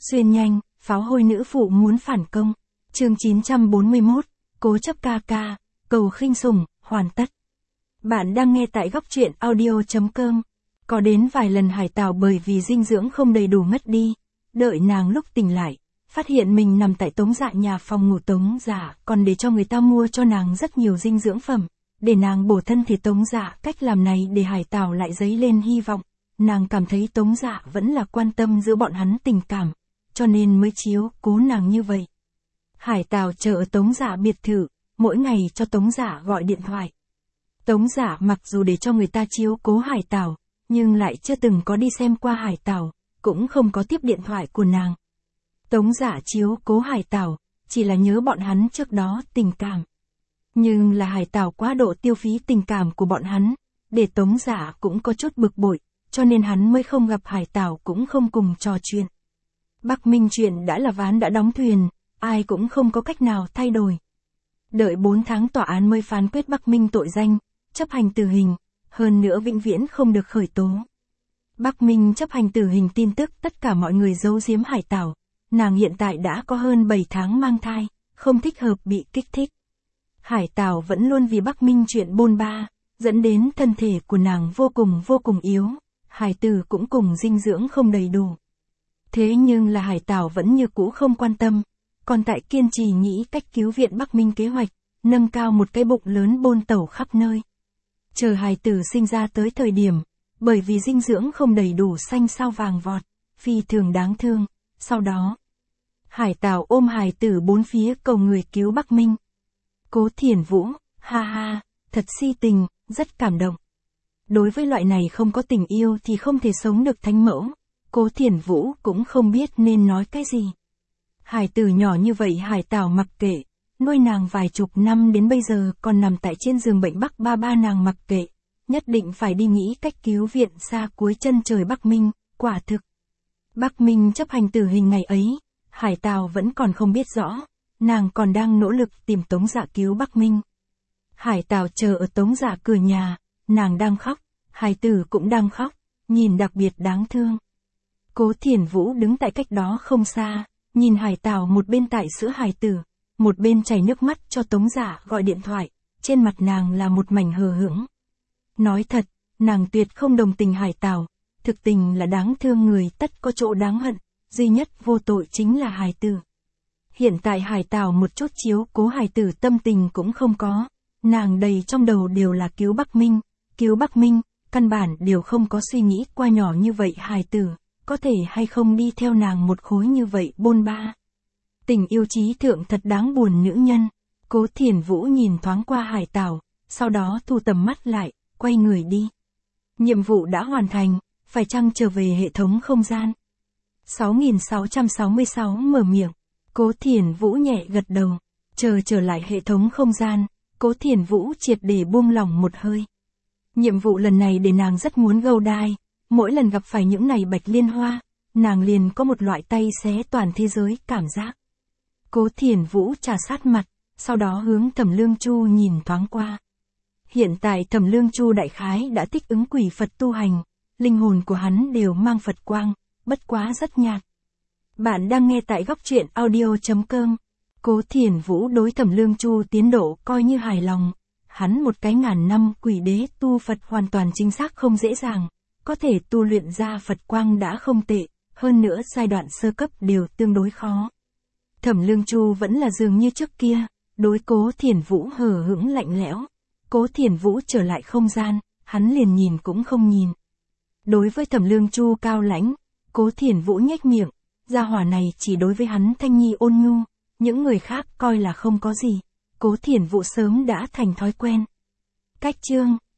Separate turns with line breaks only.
Xuyên nhanh, pháo hôi nữ phụ muốn phản công. Chương 941, cố chấp ca ca, cầu khinh sủng, hoàn tất. Bạn đang nghe tại góc truyện audio.com. Có đến vài lần Hải Tảo bởi vì dinh dưỡng không đầy đủ ngất đi. Đợi nàng lúc tỉnh lại, phát hiện mình nằm tại Tống Dạ nhà phòng ngủ Tống Dạ, còn để cho người ta mua cho nàng rất nhiều dinh dưỡng phẩm. Để nàng bổ thân thì Tống Dạ cách làm này để Hải Tảo lại dấy lên hy vọng. Nàng cảm thấy Tống Dạ vẫn là quan tâm giữa bọn hắn tình cảm, cho nên mới chiếu cố nàng như vậy. Hải Tảo chờ ở Tống Dạ biệt thự, mỗi ngày cho Tống Dạ gọi điện thoại. Tống Dạ mặc dù để cho người ta chiếu cố Hải Tảo, nhưng lại chưa từng có đi xem qua Hải Tảo, cũng không có tiếp điện thoại của nàng. Tống Dạ chiếu cố Hải Tảo, chỉ là nhớ bọn hắn trước đó tình cảm. Nhưng là Hải Tảo quá độ tiêu phí tình cảm của bọn hắn, để Tống Dạ cũng có chút bực bội, cho nên hắn mới không gặp Hải Tảo cũng không cùng trò chuyện. Bắc Minh chuyện đã là ván đã đóng thuyền, ai cũng không có cách nào thay đổi. Đợi 4 tháng tòa án mới phán quyết Bắc Minh tội danh, chấp hành tử hình, hơn nữa vĩnh viễn không được khởi tố. Bắc Minh chấp hành tử hình tin tức tất cả mọi người giấu giếm Hải Tảo, nàng hiện tại đã có hơn 7 tháng mang thai, không thích hợp bị kích thích. Hải Tảo vẫn luôn vì Bắc Minh chuyện bôn ba, dẫn đến thân thể của nàng vô cùng yếu, Hải tử cũng cùng dinh dưỡng không đầy đủ. Thế nhưng là Hải Tảo vẫn như cũ không quan tâm, còn tại kiên trì nghĩ cách cứu viện Bắc Minh kế hoạch, nâng cao một cái bụng lớn bôn tẩu khắp nơi. Chờ Hải tử sinh ra tới thời điểm, bởi vì dinh dưỡng không đầy đủ xanh sao vàng vọt, phi thường đáng thương, sau đó Hải Tảo ôm Hải tử bốn phía cầu người cứu Bắc Minh. Cố Thiển Vũ, ha ha, thật si tình, rất cảm động. Đối với loại này không có tình yêu thì không thể sống được thánh mẫu, Cố Thiển Vũ cũng không biết nên nói cái gì. Hải tử nhỏ như vậy Hải Tảo mặc kệ, nuôi nàng vài chục năm đến bây giờ còn nằm tại trên giường bệnh Bắc ba nàng mặc kệ, nhất định phải đi nghĩ cách cứu viện xa cuối chân trời Bắc Minh, quả thực. Bắc Minh chấp hành tử hình ngày ấy, Hải Tảo vẫn còn không biết rõ, nàng còn đang nỗ lực tìm Tống Dạ cứu Bắc Minh. Hải Tảo chờ ở Tống Dạ cửa nhà, nàng đang khóc, Hải tử cũng đang khóc, nhìn đặc biệt đáng thương. Cố Thiển Vũ đứng tại cách đó không xa, nhìn Hải Tảo một bên tại sữa Hải tử, một bên chảy nước mắt cho Tống Dạ gọi điện thoại, trên mặt nàng là một mảnh hờ hững. Nói thật, nàng tuyệt không đồng tình Hải Tảo, thực tình là đáng thương người tất có chỗ đáng hận, duy nhất vô tội chính là Hải tử. Hiện tại Hải Tảo một chút chiếu cố Hải tử tâm tình cũng không có, nàng đầy trong đầu đều là cứu Bắc Minh, căn bản đều không có suy nghĩ qua nhỏ như vậy Hải tử, có thể hay không đi theo nàng một khối như vậy bôn ba. Tình yêu trí thượng thật đáng buồn nữ nhân. Cố Thiển Vũ nhìn thoáng qua Hải Tảo, sau đó thu tầm mắt lại, quay người đi. Nhiệm vụ đã hoàn thành, phải chăng trở về hệ thống không gian? 6666 mở miệng. Cố Thiển Vũ nhẹ gật đầu. Trở lại hệ thống không gian, Cố Thiển Vũ triệt để buông lỏng một hơi. Nhiệm vụ lần này để nàng rất muốn gâu đai, mỗi lần gặp phải những này bạch liên hoa, nàng liền có một loại tay xé toàn thế giới cảm giác. Cố Thiển Vũ trà sát mặt, sau đó hướng Thẩm Lương Chu nhìn thoáng qua. Hiện tại Thẩm Lương Chu đại khái đã thích ứng quỷ Phật tu hành, linh hồn của hắn đều mang Phật quang, bất quá rất nhạt. Bạn đang nghe tại góc truyện audio.com. Cố Thiển Vũ đối Thẩm Lương Chu tiến độ coi như hài lòng. Hắn một cái ngàn năm quỷ đế tu Phật hoàn toàn chính xác không dễ dàng, có thể tu luyện ra Phật quang đã không tệ, hơn nữa giai đoạn sơ cấp đều tương đối khó. Thẩm Lương Chu vẫn là dường như trước kia, đối Cố Thiển Vũ hờ hững lạnh lẽo. Cố Thiển Vũ trở lại không gian, hắn liền nhìn cũng không nhìn. Đối với Thẩm Lương Chu cao lãnh, Cố Thiển Vũ nhếch miệng, gia hỏa này chỉ đối với hắn thanh nhi ôn nhu, những người khác coi là không có gì. Cố Thiển Vũ sớm đã thành thói quen. Cách chương